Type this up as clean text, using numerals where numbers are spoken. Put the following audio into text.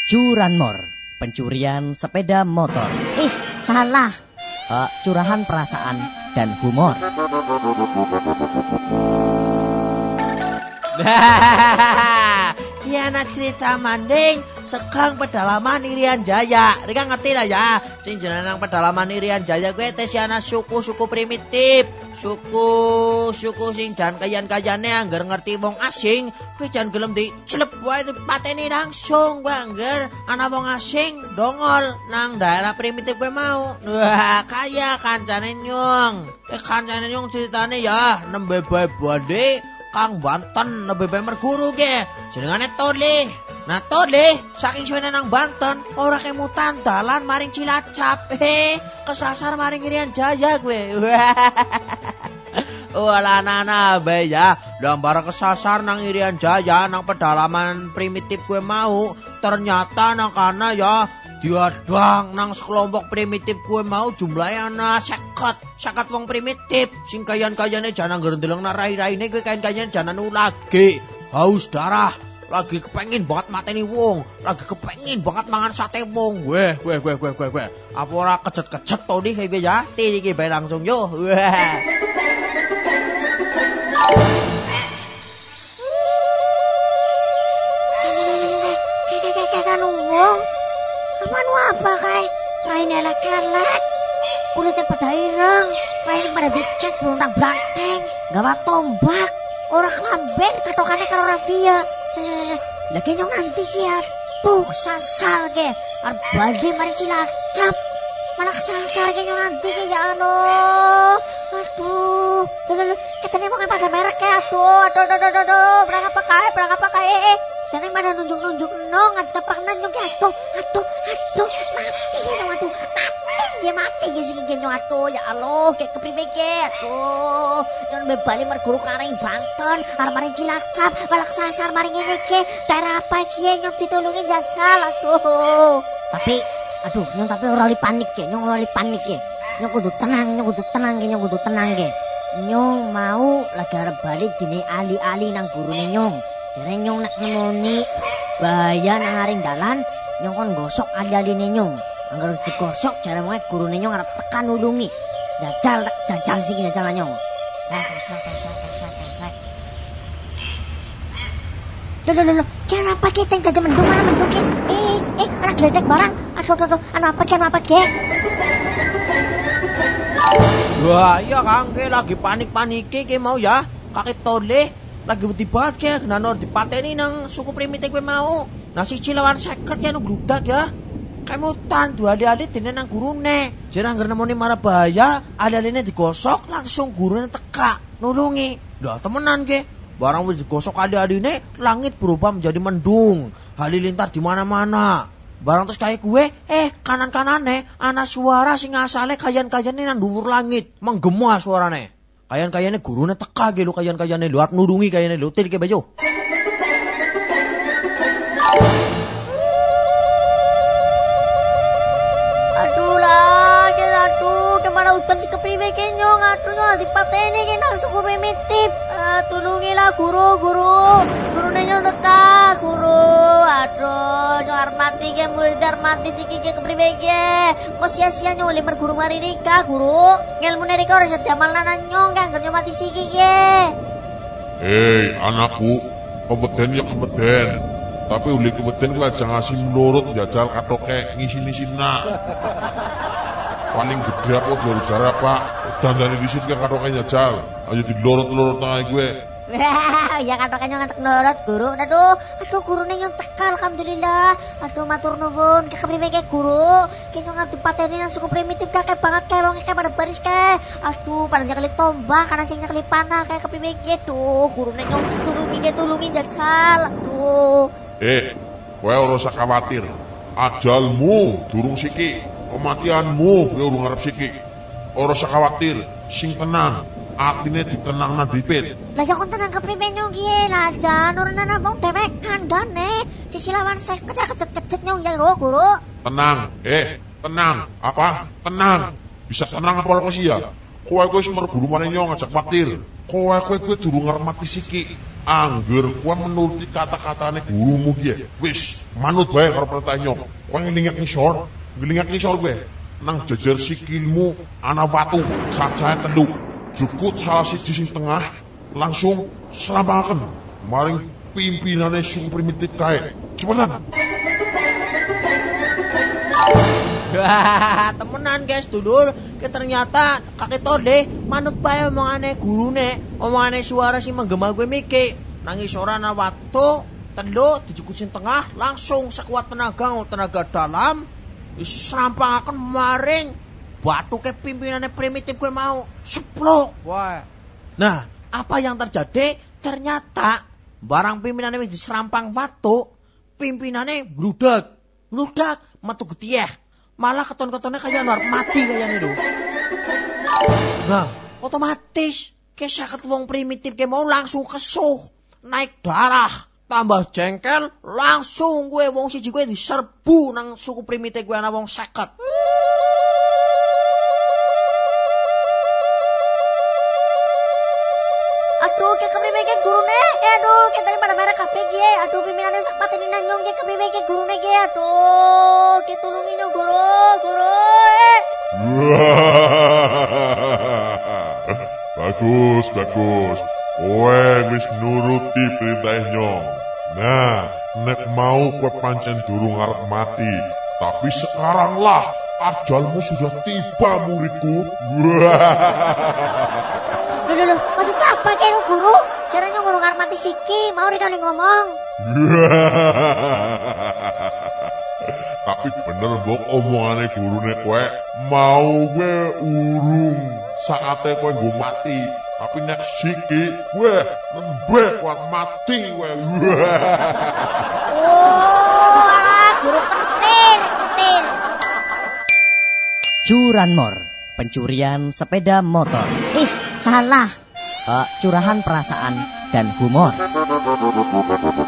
Curanmor, pencurian sepeda motor. Ih, salah. Curahan perasaan dan humor. Kiana cerita manding sekang pedalaman Irian Jaya. Rika ngerti lah ya. Sing jenengan pedalaman Irian Jaya gue tesiana suku-suku primitif. Suku sing jan kayan-kayane angger ngerti wong asing, kuwi jan gelem dicelep wae pateni langsung angger ana wong asing dongol nang daerah primitif gue mau. Wah, kaya kancane nyung. Kancane nyung ceritane ya nembe bae bade Kang Banten lebih bae merguru ge. Jenengane Toleh. Nah Toleh saking suwene nang Banten ora kemutan dalan maring Cilacap. Kesasar maring Irian Jaya gue. Wala nana bae ya. Dambara kesasar nang Irian Jaya nang pedalaman primitif gue mau. Ternyata nang kana ya diadang nang sekelompok primitif gue mau jumlahnya ana 50 wong primitif sing kayan-kayane jan angger ndeleng rai-raine kuwi kayan-kayane janan lagi haus darah, lagi kepengin banget mateni wong, lagi kepengin banget mangan sate wong. Weh. Apa ora kejet-kejet to nih iki ya? Iki bae langsung yo. Wah. Apa kai? Raine elek-elek. Kulitnya pada ireng, raine pada dicet beluntang blanteng, gawa tombak, ora kelamben katokane karo rafia. Lah ki nyong nanti ki tuh sasar ke. Arep badhe mari Cilacap. Malah kesasar ke nyong nanti ki ya Allah. Aduh. Katanya mau pada merek ya. Aduh. Berang apa kae. Jangan pada nunjuk-nunjuk nong, ada pernah nyong ke aduh, mati dia sing nyong aduh, ya Allah, kayak kepriwe ke, aduh, nyong bebali merguru karing Banten, arep maring Cilacap, malah kesasar maring ngene ke, daerah apa ki nyong ditulungi jajal, aduh. Tapi ora li panik ke, nyong ora li panik ke. Nyong kudu tenang ke. Nyong mau lagi arep balik dine ali-ali nang gurune nyong. Jare nyong nek nemoni bahaya nang aring dalan, nyong kon gosok ali-aline nyong. Angger digosok jare wae gurune nyong arep tekan nulungi. Jajal siki jajal nyong. Sek. Loh, kenapa kita yang tadi mendung malah mendungin? Anak geledek barang. Aduh, apa ke? Wah, iya Kang, ke lagi panik-panike ke mau ya. Kakek Toleh lagi wedi banget ke genanor dipateni nang suku primitif gue mau. Nah siji lawan 50 ya nu gludak ya. Kemutan dua ali-ali dene nang gurune. Jare angger nemoni marah bahaya, ali-aline digosok langsung gurune teka nulungi. Lah temenan ke. Barang wis digosok ali-aline langit berubah menjadi mendung. Halilintar di mana-mana. Barang terus kayak gue, kanan-kanane ana suara sing asale kayan-kayane nang dhuwur langit, menggema suarane. Kayan-kayane gurune teka ge lho kayan-kayane luar nurungi kayane lho til ke baju. Aduh, kemana utan si kepriwe ke nyong, aduh dipateni ke nang suku primitif. Tulungilah guru nyong teka guru. Aduh nyong arep mati ke muldar mati siki ke kepriwe ke. Kok sia-sia nyong limer guru mari nikah guru. Ngelmune rika ora sedamal nang nyong kang nyong mati siki ke. Anakku, kebeden ya kebeden. Tapi uli kebeden ku aja ngasih menurut jajal katoke ngisi-nisina. Paling gede apa jare Pak. Dandane disit ke katoke jajal. Ayo dilorot-lorot nang gue. Ya katoke nyong ngantek nurut guru. Aduh gurune nyong teka alhamdulillah. Aduh matur nuwun kepriwe ke guru. Ki nyong arep dipateni nang suku primitif kakek banget kae wong pada baris kae. Aduh pada nyekeli tombak kana sing nyekeli panah kae kepriwe ke. Duh gurune nyong tulungi jajal. Aduh. Kowe ora usah khawatir. Ajalmu durung siki, kematianmu kowe urung arep siki. Ora usah khawatir, sing tenang, atine ditenangna dipit. Lah ya kon tenang kepriwe nyong ki, lah jan ora ana wong dewekan gane. Sisi lawan 50 ya kejet-kejet nyong ya lho, Guru. Tenang, tenang. Apa? Tenang. Bisa tenang apa ora sih ya? Kowe wis merguru maneh nyong ajak khawatir. Kowe durung arep mati siki. Angger kowe menuruti kata-katane gurumu ki, wis manut wae karo perintah nyong. Kowe ngelingak ngisor kowe. Nang jejer sikilmu ana watu cacahe 3. Jukut salah siji sing tengah langsung serampaken maring pimpinane suku primitif kae. Cepetan. Wah, temenan guys, dulur. Ternyata kakek Tode manut bae omongane gurune, omongane suara sing menggema gue miki. Nangis ora ana watu, 3 dijukut sing tengah langsung sekuat tenaga dalam diserampaken maring batu ke pimpinane primitif gue mau seplok. Wah. Nah, apa yang terjadi? Ternyata barang pimpinane wis diserampang watu, pimpinane bludak metu getieh. Malah keton-ketonnya kayak mati kayaknya itu. Nah, otomatis ke 50 wong primitif ke mau langsung kesuh, naik darah, tambah jengkel, langsung gue wong siji gue diserbu nang suku primitif gue ana wong 50. Aduh, kayak kepriwe ke gurune? Aduh, kayak tadi pada merah kabeh ki. Aduh, pimpinane sak pateni nang nyong kayak kepriwe ke gurune ki. Aduh, kayak tulungi nyong guru. Bagus. Kowe wis nuruti perintah nyong. Nah, nek mau kowe pancen durung arep mati, tapi sekarang lah ajalmu sudah tiba, muridku. Loh, maksudnya apa kayak guru? Caranya guru ngarep mati siki, mau dikali ngomong. Tapi bener mbok omongane gurune kowe mau gue urung saate kowe nggo mati. Tapi nek siki kowe nembe kuat mati kowe. Guru pentil. Curanmor, pencurian sepeda motor. Salah. Curahan perasaan dan humor.